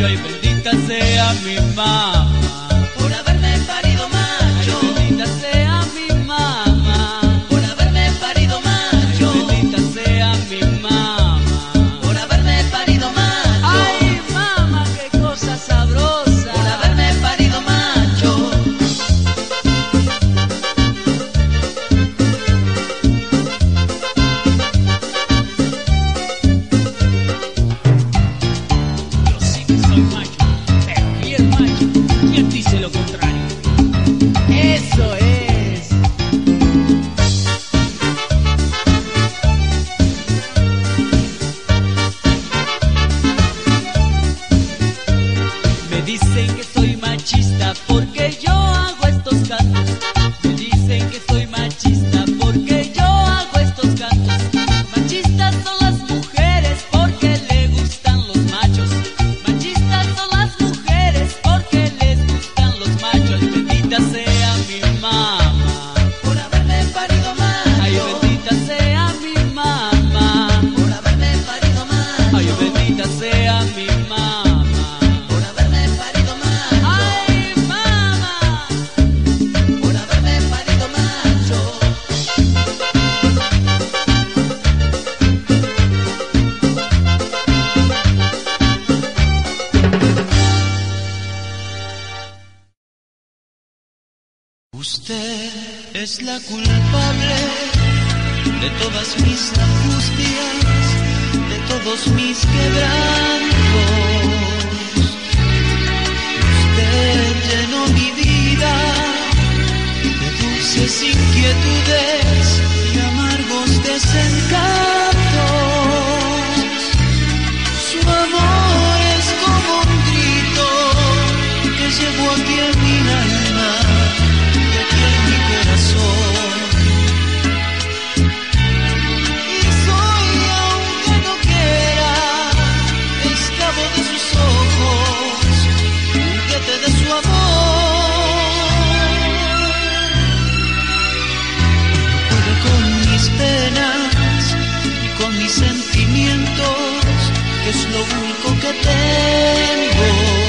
macho, y bendita sea mi mamá por haberme parido macho. Ay, bendita sea mi mamá Por haberme parido macho. Ay, bendita sea mi mamá Por haberme parido macho. Ay, mamá, qué cosa sabrosa. Por haberme parido macho. Yo sí que soy macho, pero ¿y el macho? ¿Quién dice lo contrario? Eso es. Me dicen que soy machista porque yo hago estos cantos. Me dicen que soy machista porque yo hago estos cantos. Machistas son las mujeres porque le gustan los machos. Machistas son las mujeres porque les gustan los machos. Ay, bendita sea mi mamá. Por haberme parido macho. Ay, bendita sea mi mamá. Por haberme parido macho. Ay, bendita sea mi mamá. Por haberme parido macho. Ay, mamá. Por haberme parido macho. Usted es la culpable de todas mis angustias, de todos mis quebrantos. Usted llenó mi vida de dulces inquietudes y amargos desencantos. Su amor es como un grito que llevo aquí en mi alma y aquí en mi corazón. Y soy, aunque no quiera, esclavo de sus ojos, juguete de su amor. No puedo con mis penas y con mis sentimientos, que es lo único que tengo.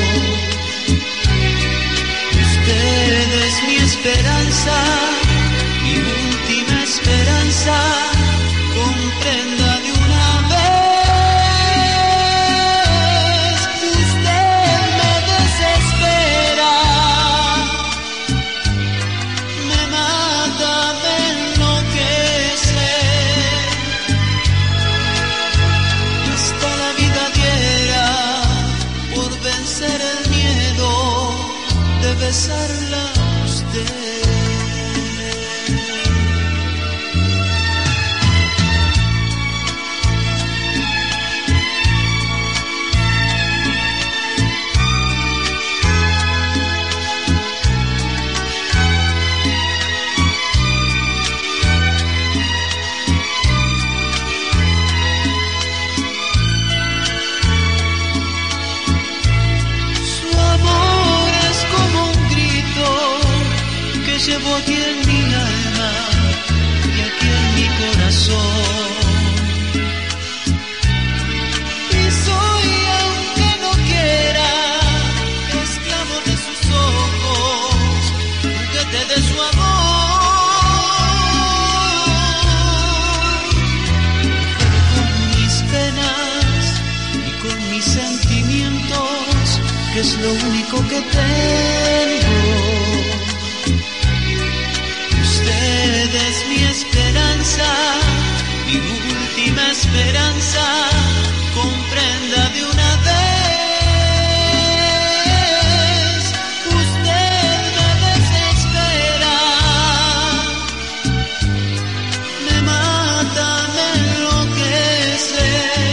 Usted es mi esperanza, mi última esperanza. Comprenda de una vez. Usted me desespera, me mata, me enloquece. Y hasta la vida diera por vencer el miedo de besarla a usted. Su amor es como un grito que llevo aquí en mi alma y aquí en mi corazón. Y soy, aunque no quiera, esclavo de sus ojos, juguete de su amor. Con mis penas y con mis sentimientos, que es lo único que tengo. Usted es mi esperanza, mi última esperanza. Comprenda de una vez. Usted me desespera, me mata, me enloquece.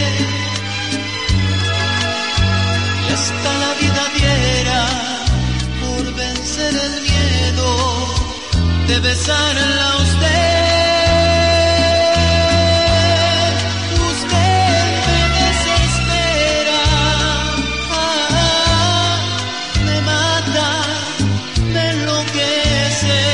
Y hasta la vida diera por vencer el miedo de besarla a usted. Usted me desespera, me mata, me enloquece.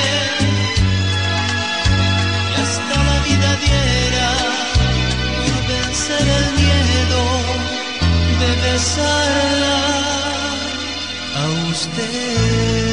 Y hasta la vida diera por vencer el miedo de besarla a usted.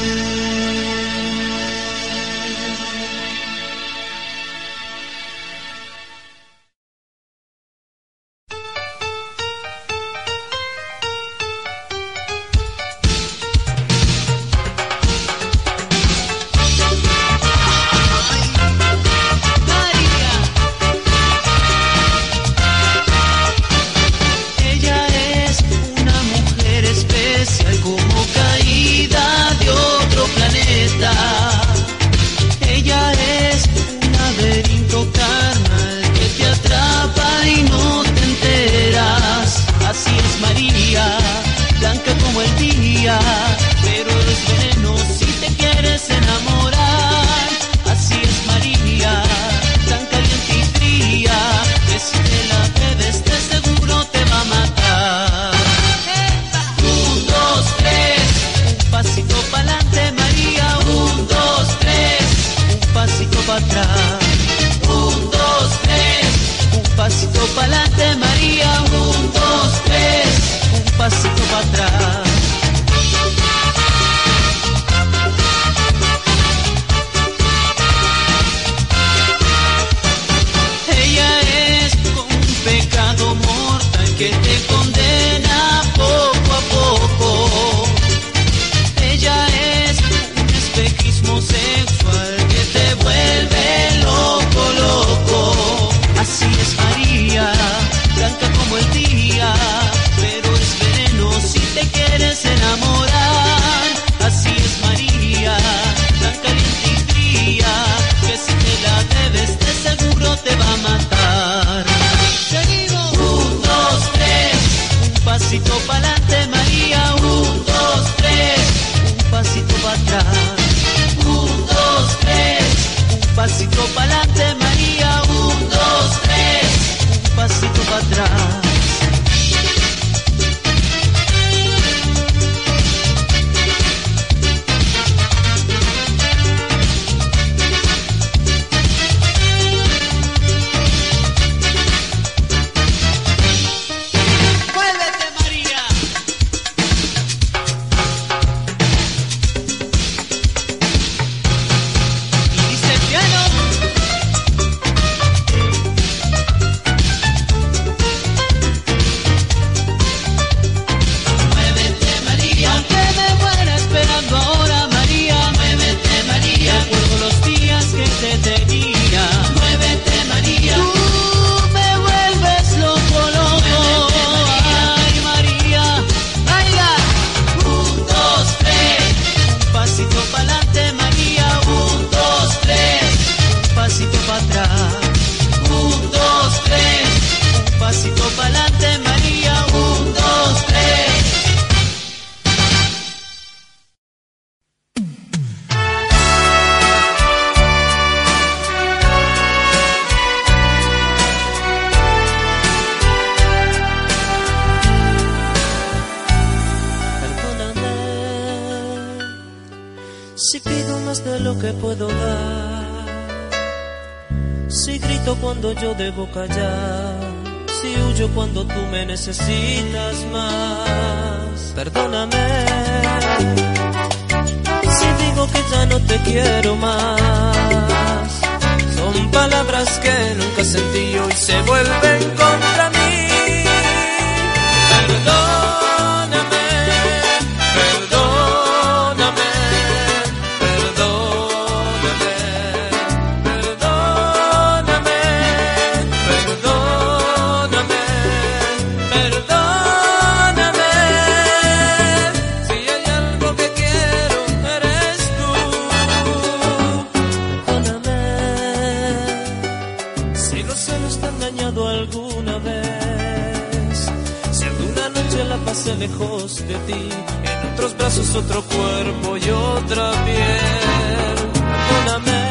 Si pido más de lo que puedo dar, si grito cuando yo debo callar, si huyo cuando tú me necesitas más, perdóname. Si digo que ya no te quiero más, son palabras que nunca sentí y hoy se vuelven contra mí. Perdóname, perdóname, perdóname, perdóname, perdóname, perdóname. Si hay algo que quiero, eres tú. Perdóname. Si los celos te han dañado alguna vez, si alguna noche la pasé lejos de ti, en otros brazos otro cuerpo y otra piel. Perdóname.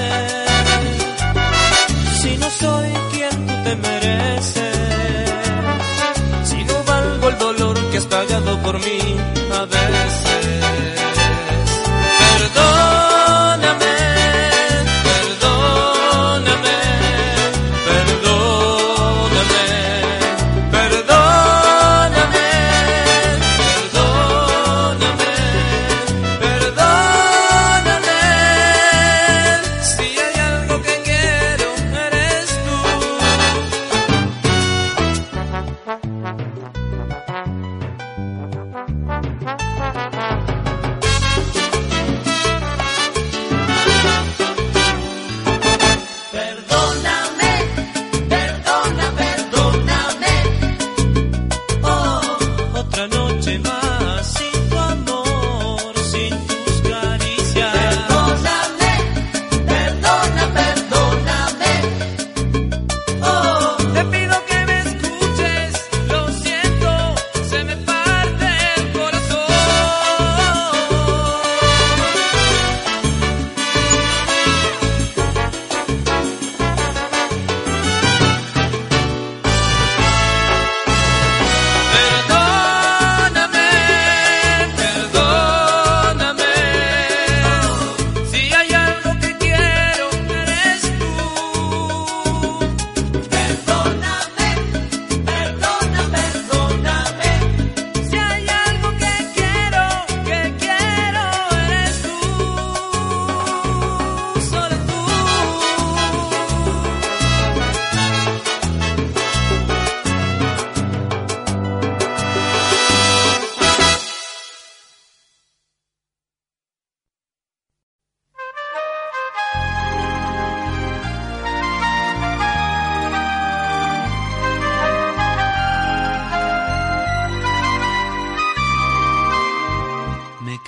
Si no soy quien tú te mereces, si no valgo el dolor que has pagado por mí a veces. Perdóname, perdóname, perdóname, perdóname,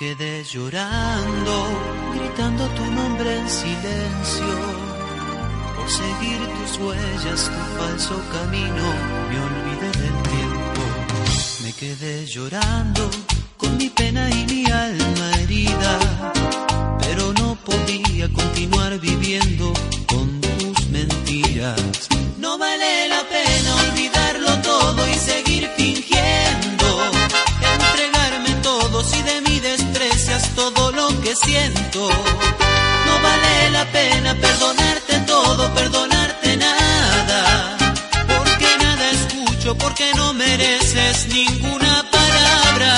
quedé llorando, gritando tu nombre en silencio. Por seguir tus huellas, tu falso camino, me olvidé del tiempo. Me quedé llorando con mi pena y mi alma herida, pero no podía continuar viviendo con tus mentiras. No vale la pena olvidarlo todo y seguir fingiendo, entregarme todo si de mí desprecias todo lo que siento. No vale la pena perdonarte todo, perdonarte nada, porque nada escucho, porque no mereces ninguna palabra.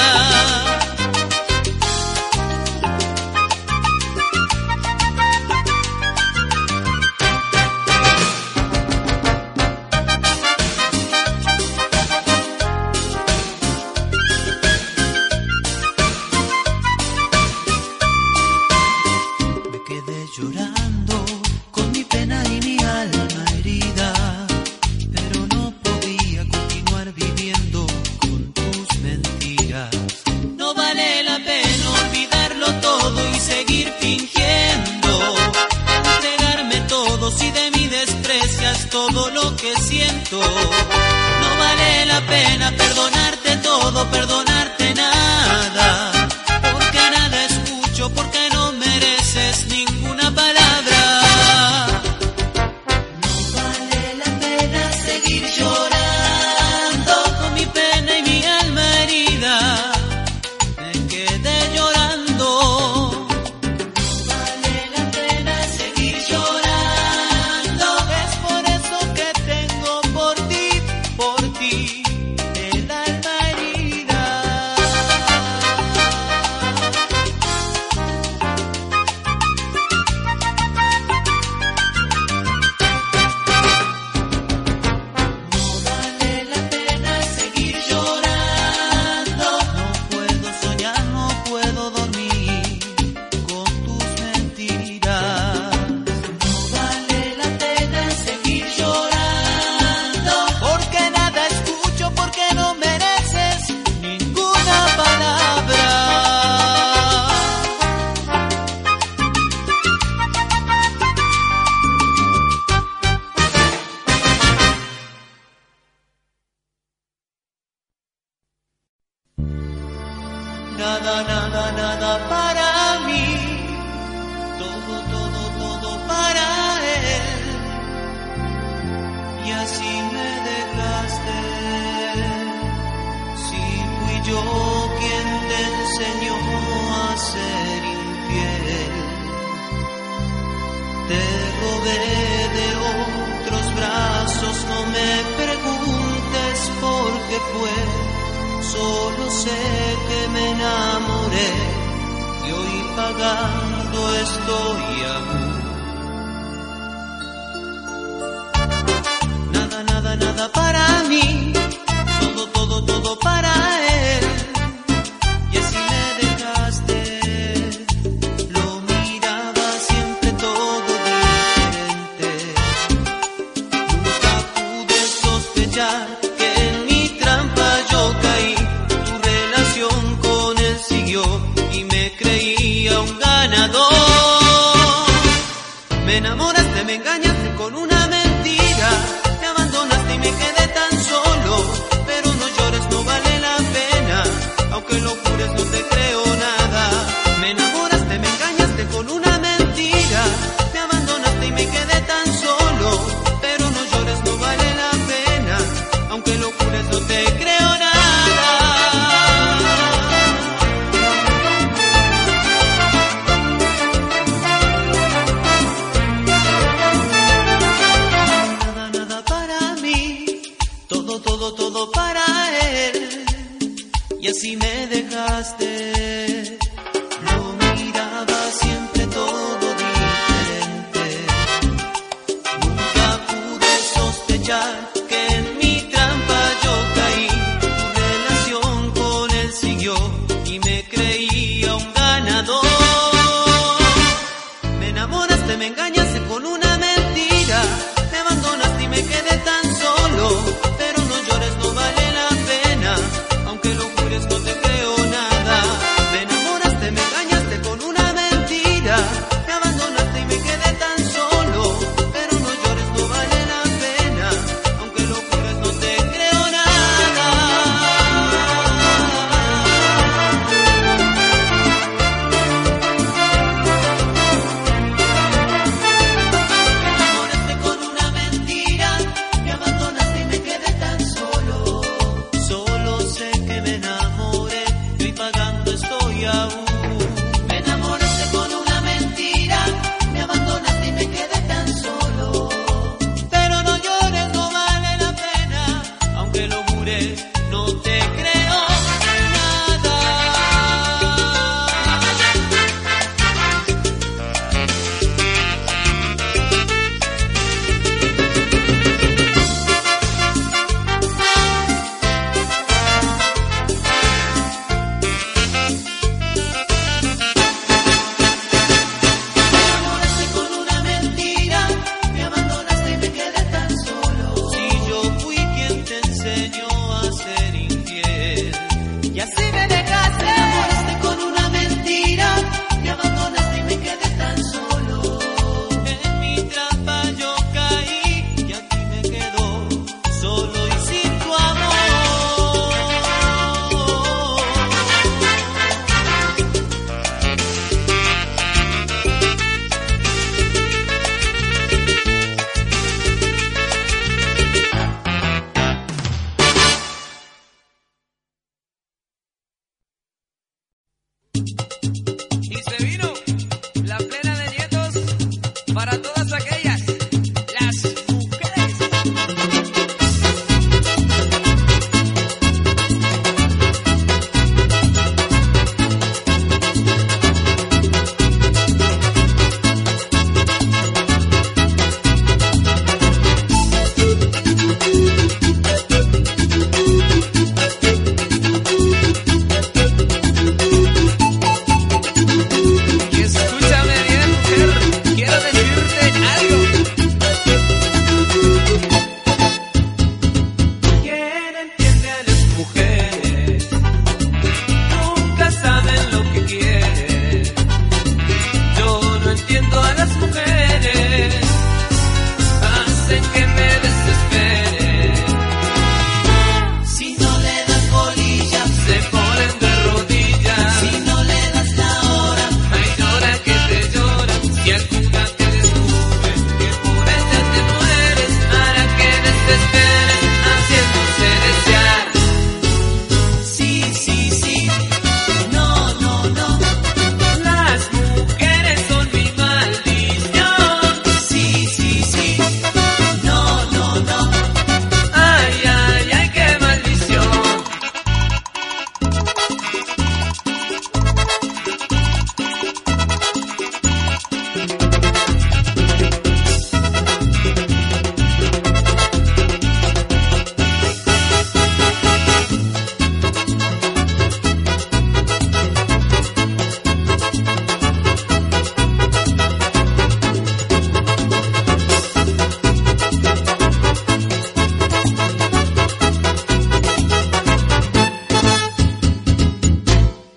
Llorando con mi pena y mi alma herida, pero no podía continuar viviendo con tus mentiras. No vale la pena olvidarlo todo y seguir fingiendo, entregarme todo si de mí desprecias todo lo que siento. No vale la pena perdonarte todo, perdonarte nada, porque nada escucho, porque no mereces ninguna palabra. No vale la pena seguir llorando con mi pena y mi alma herida. Me quedé llorando. No vale la pena seguir llorando. Es por eso que tengo por ti el alma herida. Nada para mí, todo para él, y así me dejaste. Si fui yo quien te enseñó a ser infiel, te robé de otros brazos, no me preguntes por qué fue. Solo sé que me enamoré y hoy pagando estoy aún. Nada para mí, todo para él. Y así me dejaste, lo miraba siempre todo diferente. Nunca pude sospechar que en mi trampa yo caí. Y me creía un ganador. Me enamoraste, me engañaste con una mentira, me abandonaste y me quedé tan solo. Pero no llores, no vale la pena, aunque lo jures no te creo nada. Me enamoraste, me engañaste con una mentira, me abandonaste y me quedé tan solo. Pero no llores, no vale la pena, aunque lo jures no te creo nada. Todo para él, y así me dejaste. Lo miraba siempre todo diferente. Nunca pude sospechar que en mi trampa yo caí. Tu relación con él siguió y me creía un ganador. Me enamoraste, me engañaste con una mentira, me abandonaste y me quedé tan solo. Pero no llores, no vale la pena, aunque lo jures no te creo nada. Me enamoraste.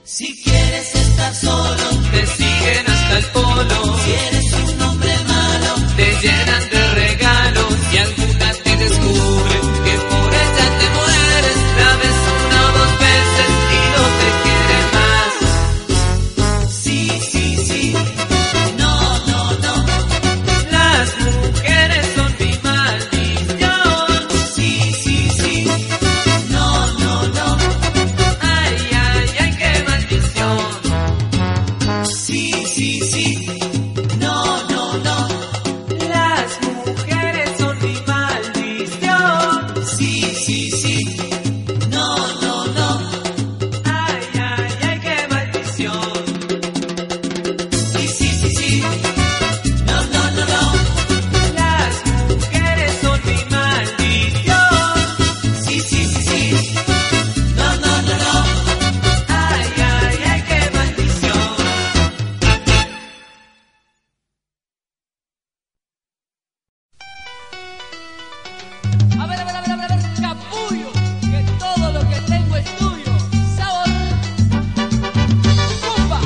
Si quieres estar solo, te siguen hasta el polo. si eres un hombre malo, Te llenan de regalos y alguna te descubre que por ella te mueres. La ves una o dos veces y no te quiere más. sí, sí, sí, no, no, no, Las mujeres son mi maldición. sí, sí, sí, no, no, no, Ay, ay, ay, qué maldición. sí, sí, sí, no, no, no, Las mujeres son mi maldición. sí, sí, sí, no, no, no, Ay, ay, ay, qué maldición. sí, sí, sí, sí, no, no, no, no, Las mujeres son mi maldición. sí, sí, sí, sí, no, no, no, no, Ay, ay, ay, qué maldición. A ver, capullo, que todo lo que tengo es tuyo. Sabor, ¡pumba!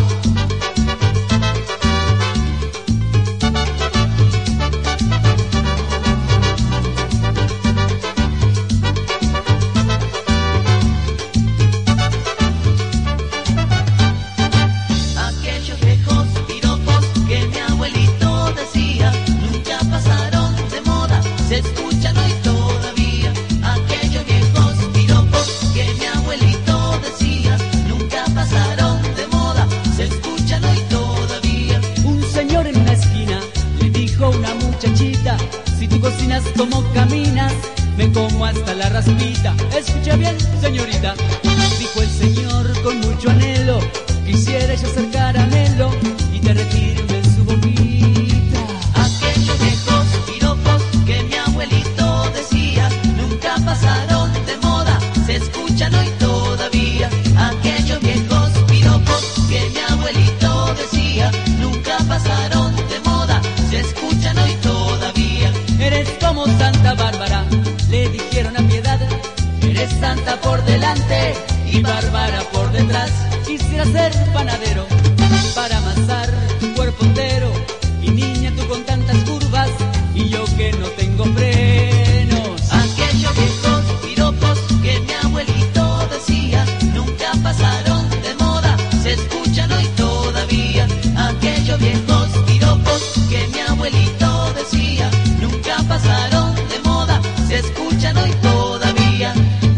aquellos viejos piropos que mi abuelito decía, nunca pasaron de moda, se escuchan hoy todavía. Aquellos viejos piropos que mi abuelito decía, nunca pasaron de moda, se escuchan hoy todavía. Un señor en una esquina le dijo a una muchachita: si tú cocinas como caminas, me como hasta la raspita. Escucha bien, señorita, dijo el señor con mucho anhelo: quisiera yo ser caramelo y derretirme en su boquita. Aquellos viejos piropos que mi abuelito decía, nunca pasaron de moda, se escuchan hoy todavía. Aquellos viejos piropos que mi abuelito decía, nunca pasaron de moda, se escuchan hoy todavía. Eres como Santa Bárbara, le dijeron a Piedad. Eres santa por delante y Bárbara por detrás. Quisiera ser panadero para amasar tu cuerpo entero. Y niña, tú con tantas curvas y yo que no tengo frenos. Aquellos viejos piropos que mi abuelito decía, nunca pasaron de moda, se escuchan hoy todavía. Aquellos viejos piropos que mi abuelito decía, nunca pasaron de moda, se escuchan hoy todavía.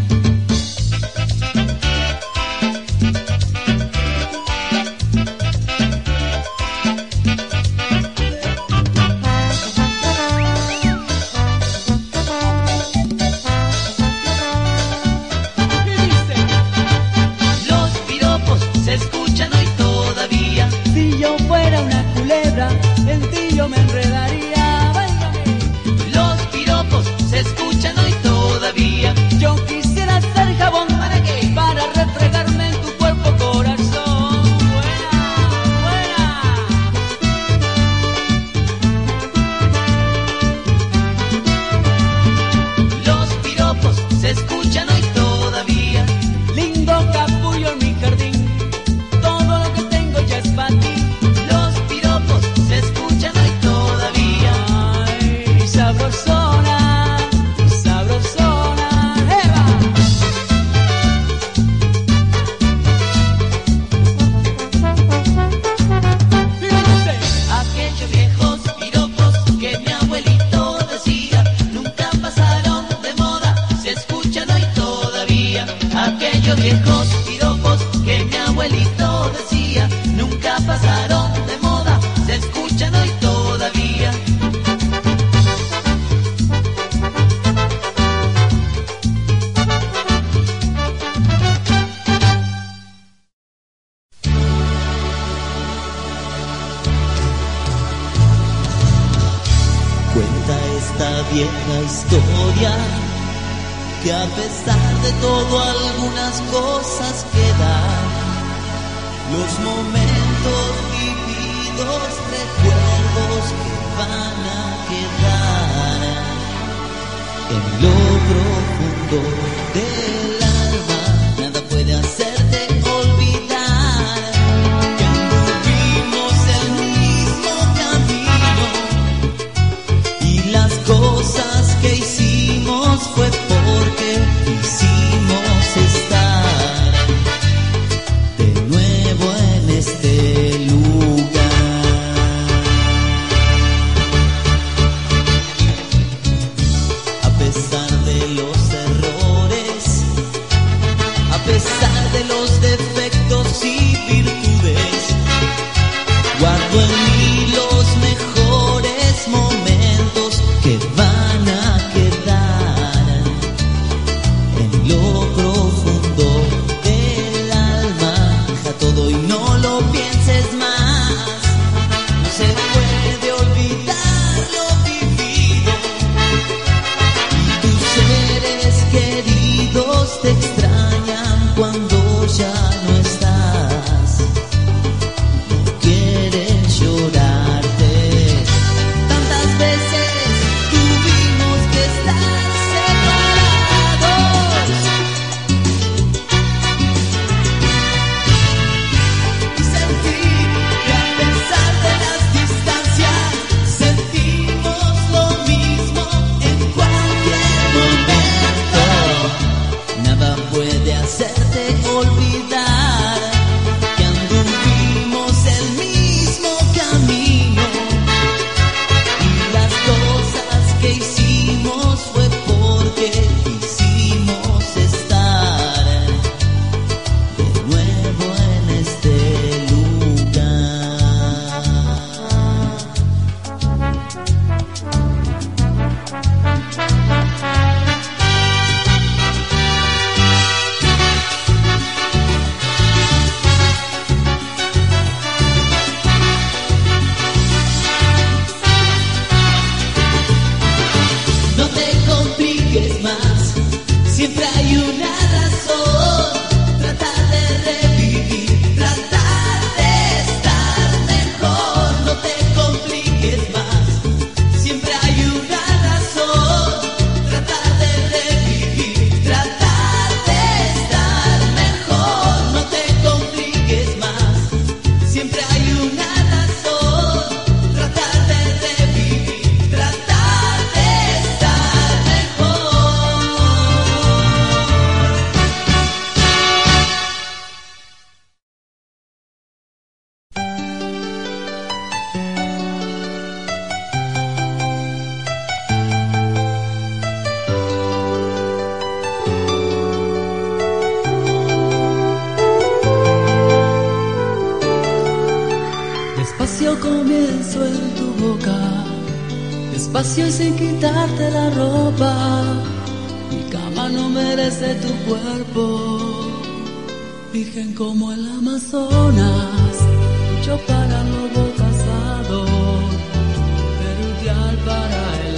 Y dice: Los piropos se escuchan hoy todavía. si yo fuera una culebra, en ti yo me enredaría. Váyame. Los piropos se escuchan hoy todavía. Yo quisiera ser jabón. ¿Para qué? Para refregarme en tu cuerpo, corazón. Buena, buena. Los piropos se escuchan hoy todavía. Lindo capullo en mi jardín, todo lo que tengo ya es para ti. Los piropos se escuchan hoy todavía. Ay, sabrosona, sabrosona, Eva. Y dice: Aquellos viejos piropos que mi abuelito decía, nunca pasaron de moda, se escuchan hoy todavía. Aquellos viejos piropos que mi abuelito decía, nunca pasaron de moda, se escuchan hoy todavía. Cuenta esta vieja historia que a pesar de todo algunas cosas quedan, los momentos vividos, recuerdos que van a quedar en lo profundo del alma. Nada puede hacerte olvidar comienzo en tu boca, despacio y sin quitarte la ropa. Mi cama no merece tu cuerpo, virgen como el Amazonas, yo para el lobo casado, pero ideal para el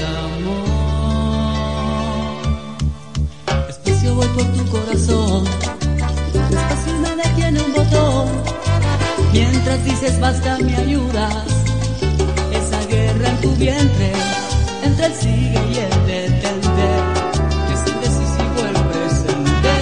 amor. Despacio voy por tu corazón, despacio me detiene un botón. Mientras dices basta me ayudas, esa guerra en tu vientre, entre el sigue y el detente, es indecisivo el presente.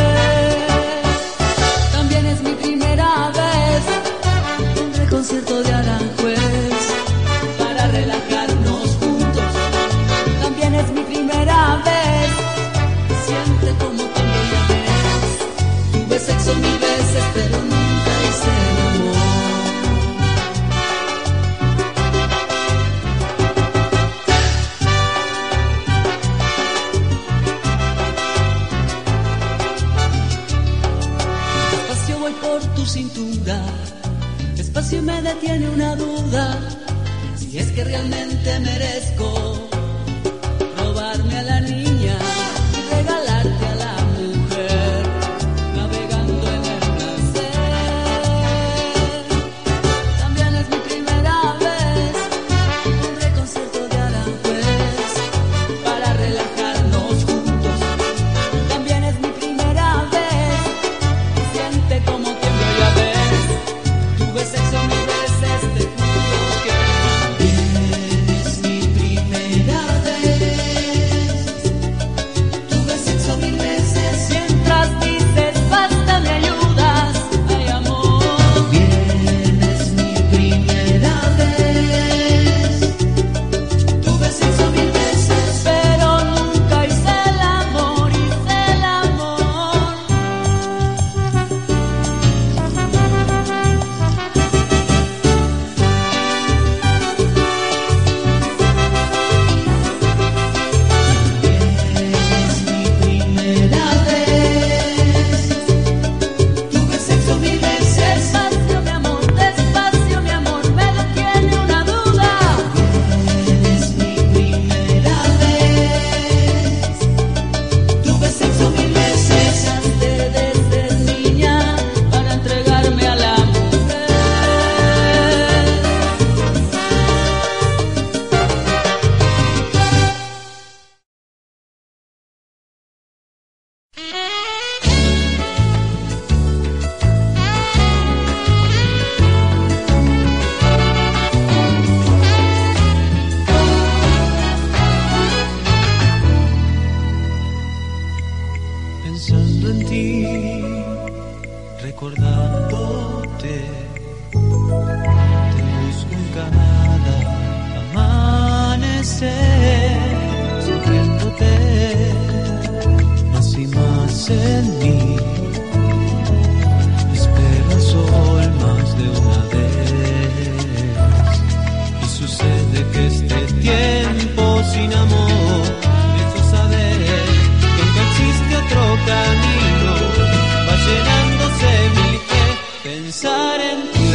También es mi primera vez, un reconcierto de Aranjuez, para relajarnos juntos. También es mi primera vez, siente como cuando ya ves, tuve sexo 1000 veces pero nunca hice el amor. Despacio voy por tu cintura, despacio me detiene una duda, si es que realmente merezco robarme a la niña y regalarte a la mujer, navegando en el placer. También es mi primera vez, un reconcierto de Aranjuez, para relajarnos juntos. También es mi primera vez, siente como tiemblo ya ves, tuve sexo 1000 veces, te juro que también es mi primera vez. recordándote, te busco en cada amanecer, sintiéndote más y más en mí. Espero el sol más de una vez y sucede que este tiempo sin amor me hizo saber que no existe otro camino. Va llenándose mi fe, pensar en ti,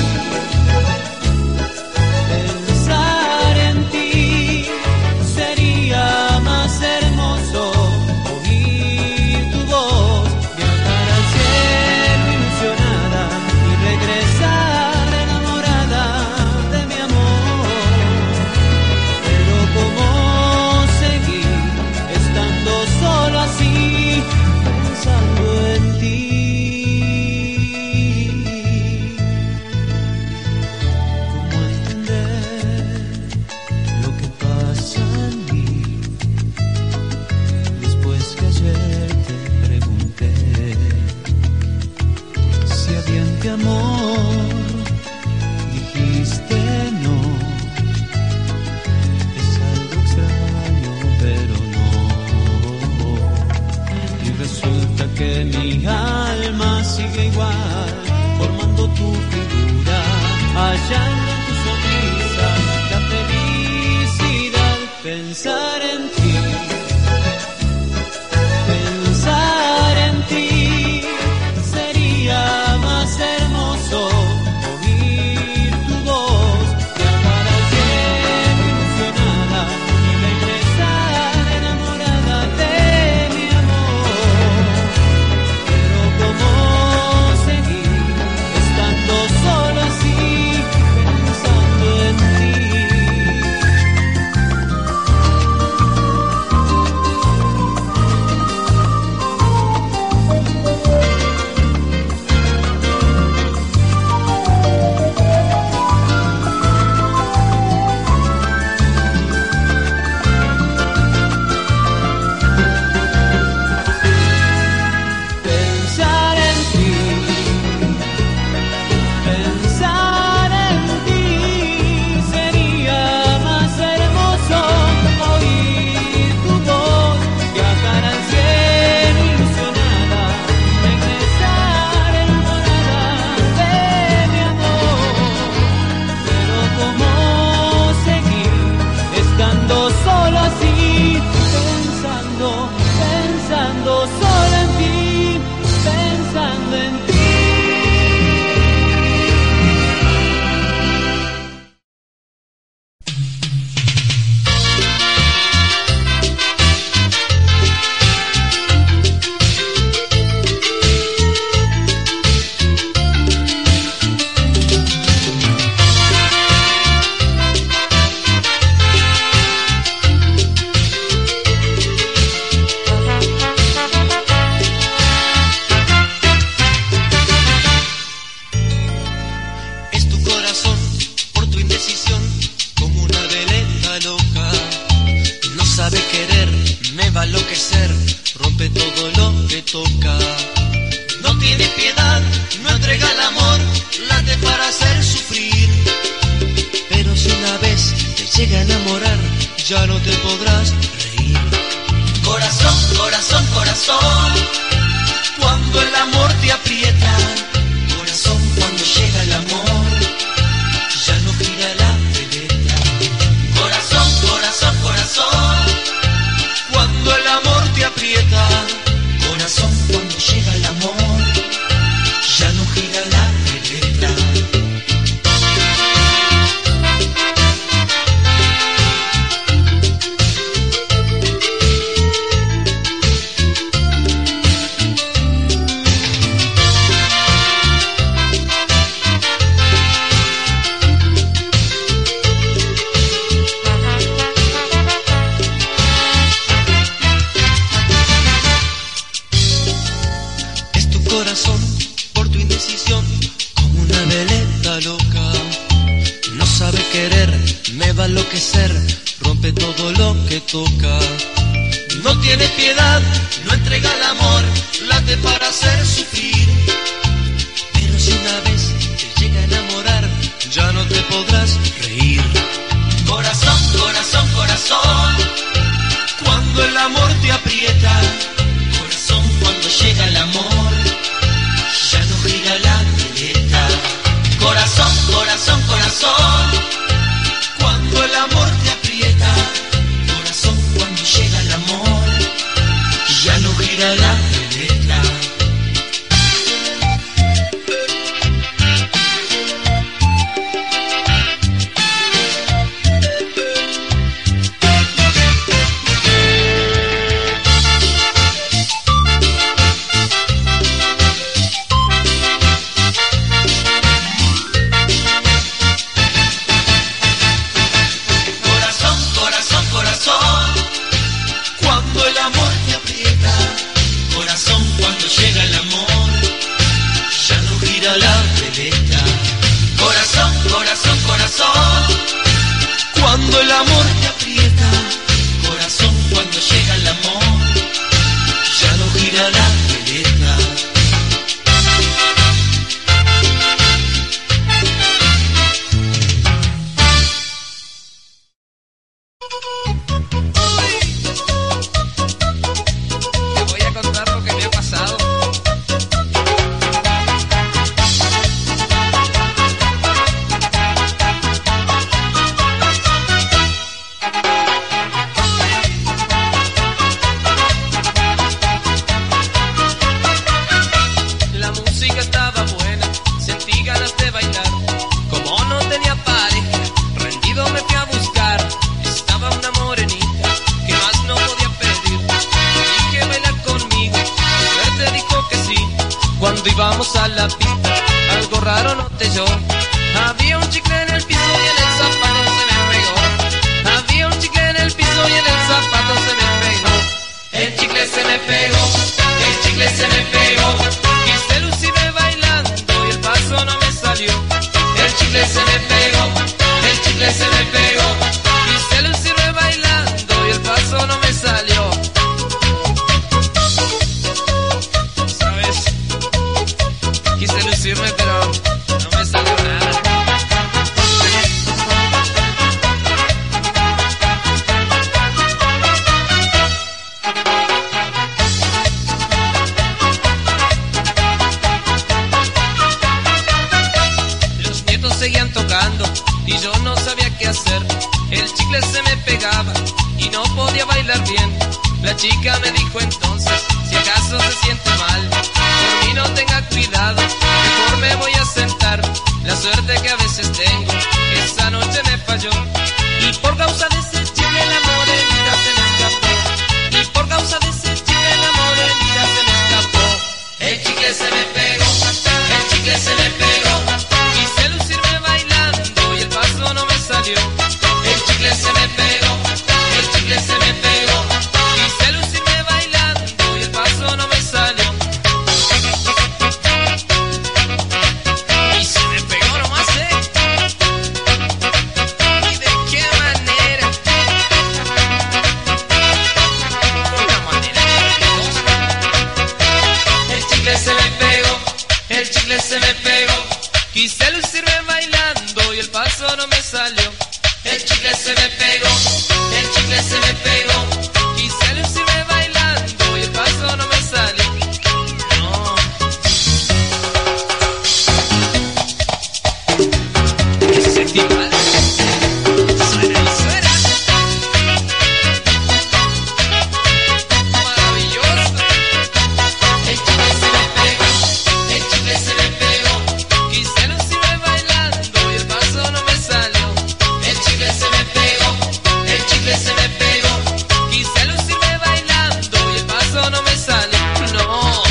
pensar en ti. Sería más hermoso oír tu voz, viajar al cielo ilusionada y regresar enamorada de mi amor. Pero ¿cómo seguir estando solo así, pensando en ti? ¿Cómo entender lo que pasa en mí? Después que ayer te pregunté si había en ti amor, dijiste no. Es algo extraño, pero no. Y resulta que mi alma sigue igual, formando tu figura, hallando en tu sonrisa la felicidad. Pensar en ti, pensar en ti. Sería más hermoso oír tu voz, viajar al cielo ilusionada y regresar enamorada de mi amor. Pero ¿cómo seguir estando solo así, pensando en ti? Pensar en ti, pensar en ti. Sería más hermoso oír tu voz, viajar al cielo ilusionada, regresar enamorada de mi amor. Pero ¿cómo seguir estando solo así, pensando, pensando solo en ti, pensando en ti? Es tu corazón, por tu indecisión, como una veleta loca. No sabe querer, me va a enloquecer, rompe todo lo que toca. No tiene piedad, no entrega el amor, late para hacer sufrir. Pero si una vez te llega a enamorar, ya no te podrás reír. Corazón, corazón, corazón, cuando el amor te aprieta. Corazón, cuando llega el amor, ya no gira la veleta. Corazón, corazón, corazón, cuando el amor te aprieta. Corazón, cuando llega el amor, ya no gira la veleta. Corazón, por tu indecisión, como una veleta loca. No sabe querer, me va a enloquecer, rompe todo lo que toca. No tiene piedad, no entrega el amor, late para hacer sufrir. una vez te llega a enamorar, ya no te podrás reír. Corazón, corazón, corazón, Cuando el amor te aprieta, corazón, cuando llega el amor, ya no gira la veleta. corazón, corazón, corazón, Cuando el amor te aprieta, corazón, cuando llega el amor, ya no gira la veleta. corazón, corazón, corazón, Cuando el amor te aprieta, corazón, cuando llega el amor, ya no gira la veleta. corazón, corazón, corazón, Cuando el amor te aprieta, corazón, cuando llega el amor, ya no gira la veleta. Te voy a contar lo que me ha pasado. La música estaba buena, sentí ganas de bailar. Como no tenía pareja, rendido me fui a buscar. Estaba una morenita que más no podía pedir. Dije baila conmigo, suerte dijo que sí. Cuando íbamos a la pista, algo raro noté yo. Había un chicle en el piso y en el zapato se me pegó. Había un chicle en el piso y en el zapato se me pegó. El chicle se me pegó, el chicle se me pegó. Quise lucirme bailando y el paso no me salió. El chicle se me pegó, el chicle se me pegó. Quise lucirme bailando y el paso no me salió. ¿Sabes? Quise lucirme pero no me salió nada. Los nietos seguían tocando y yo no sabía qué hacer. El chicle se me pegaba y no podía bailar bien. La chica me dijo entonces, si acaso se siente mal, por mí no tenga cuidado, mejor me voy a sentar. La suerte que a veces tengo, esa noche me falló. Y por causa de ese chicle la morenita se me escapó. Y por causa de ese chicle la morenita se me escapó. el chicle se me pegó, el chicle se me pegó, Quise lucirme bailando y el paso no me salió. el chicle se me pegó, el chicle se me pegó, Quise lucirme bailando y el paso no me salió. Y se me pegó nomás, ¿y de qué manera? Una manera hermosa. el chicle se me pegó, el chicle se me pegó, Quise lucirme bailando y el paso no me salió. el chicle se me pegó, el chicle se me pegó, Quise lucirme bailando y el paso no me salió. No. Ese festival suena y suena. Maravilloso. el chicle se me pegó, el chicle se me pegó, Quise lucirme bailando y el paso no me salió. el chicle se me pegó, el chicle se me pegó, Quise lucirme bailando y el paso no me salió. No.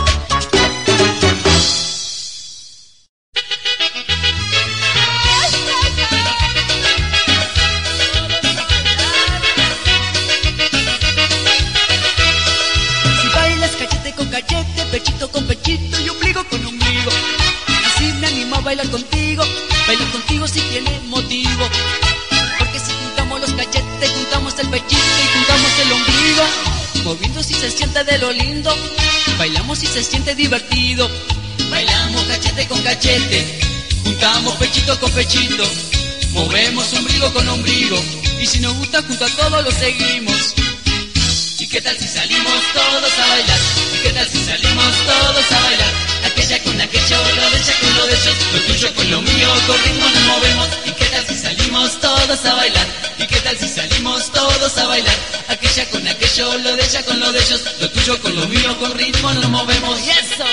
Si bailas cachete con cachete, pechito con pechito y ombligo con ombligo, así me animo a bailar contigo. Bailar contigo si tiene motivo, porque si juntamos los cachetes, juntamos el pechito y juntamos el ombligo. Moviendo si se siente de lo lindo, bailamos si se siente divertido. Bailamos cachete con cachete, juntamos pechito con pechito, movemos ombligo con ombligo, y si nos gusta junto a todos lo seguimos. ¿Y qué tal si salimos todos a bailar? ¿Y qué tal si salimos todos a bailar? Aquella con aquello, lo de ella con lo de ellos, lo tuyo con lo mío, con ritmo nos movemos. ¿Y qué tal si salimos todos a bailar? ¿Y qué tal si salimos todos a bailar? Aquella con aquello, lo de ella con lo de ellos, lo tuyo con lo mío, con ritmo nos movemos. ¡Y eso!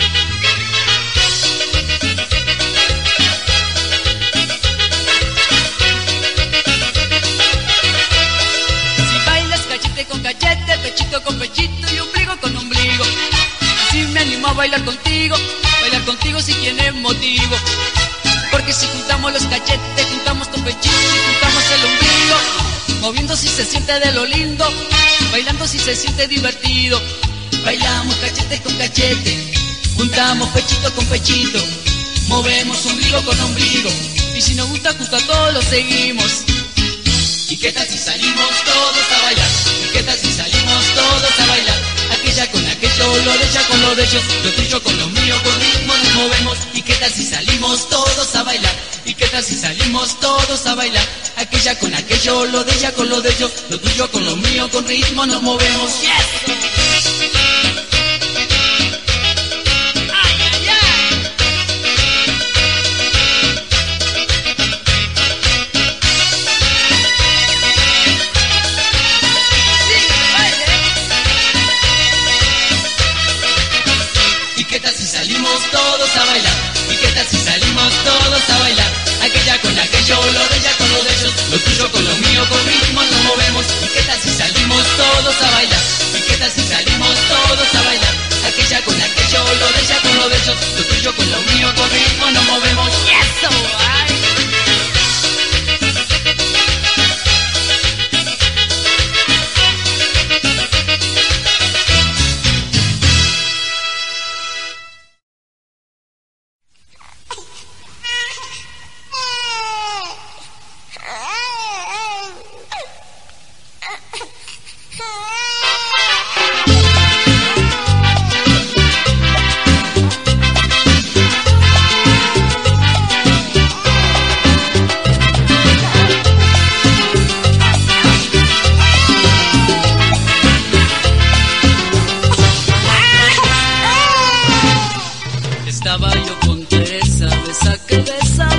Con cachete, pechito con pechito y ombligo con ombligo. Así me animo a bailar contigo si tienes motivo. Porque si juntamos los cachetes, juntamos tu pechito y juntamos el ombligo. Moviendo si se siente de lo lindo, bailando si se siente divertido. Bailamos cachete con cachete, juntamos pechito con pechito, movemos ombligo con ombligo, y si nos gusta justo a todos lo seguimos. ¿Y qué tal si salimos todos a bailar? ¿Y qué tal si salimos todos a bailar? Aquella con aquello, lo de ella con lo de ellos, lo tuyo con lo mío, con ritmo nos movemos. ¿Y qué tal si salimos todos a bailar? ¿Y qué tal si salimos todos a bailar? Aquella con aquello, lo de ella con lo de ellos, lo tuyo con lo mío, con ritmo nos movemos. ¡Yes! Todos a bailar, ¿y qué tal si salimos todos a bailar? Aquella con aquello, lo de ella con lo de ellos, lo tuyo con lo mío, con ritmo nos movemos. ¿Y qué tal si salimos todos a bailar? ¿Y qué tal si salimos todos a bailar? Aquella con aquello, lo de ella con lo de ellos, lo tuyo con lo mío, con ritmo nos movemos. ¡Y eso! ¡Ay! Estaba yo con Teresa, besa que besa.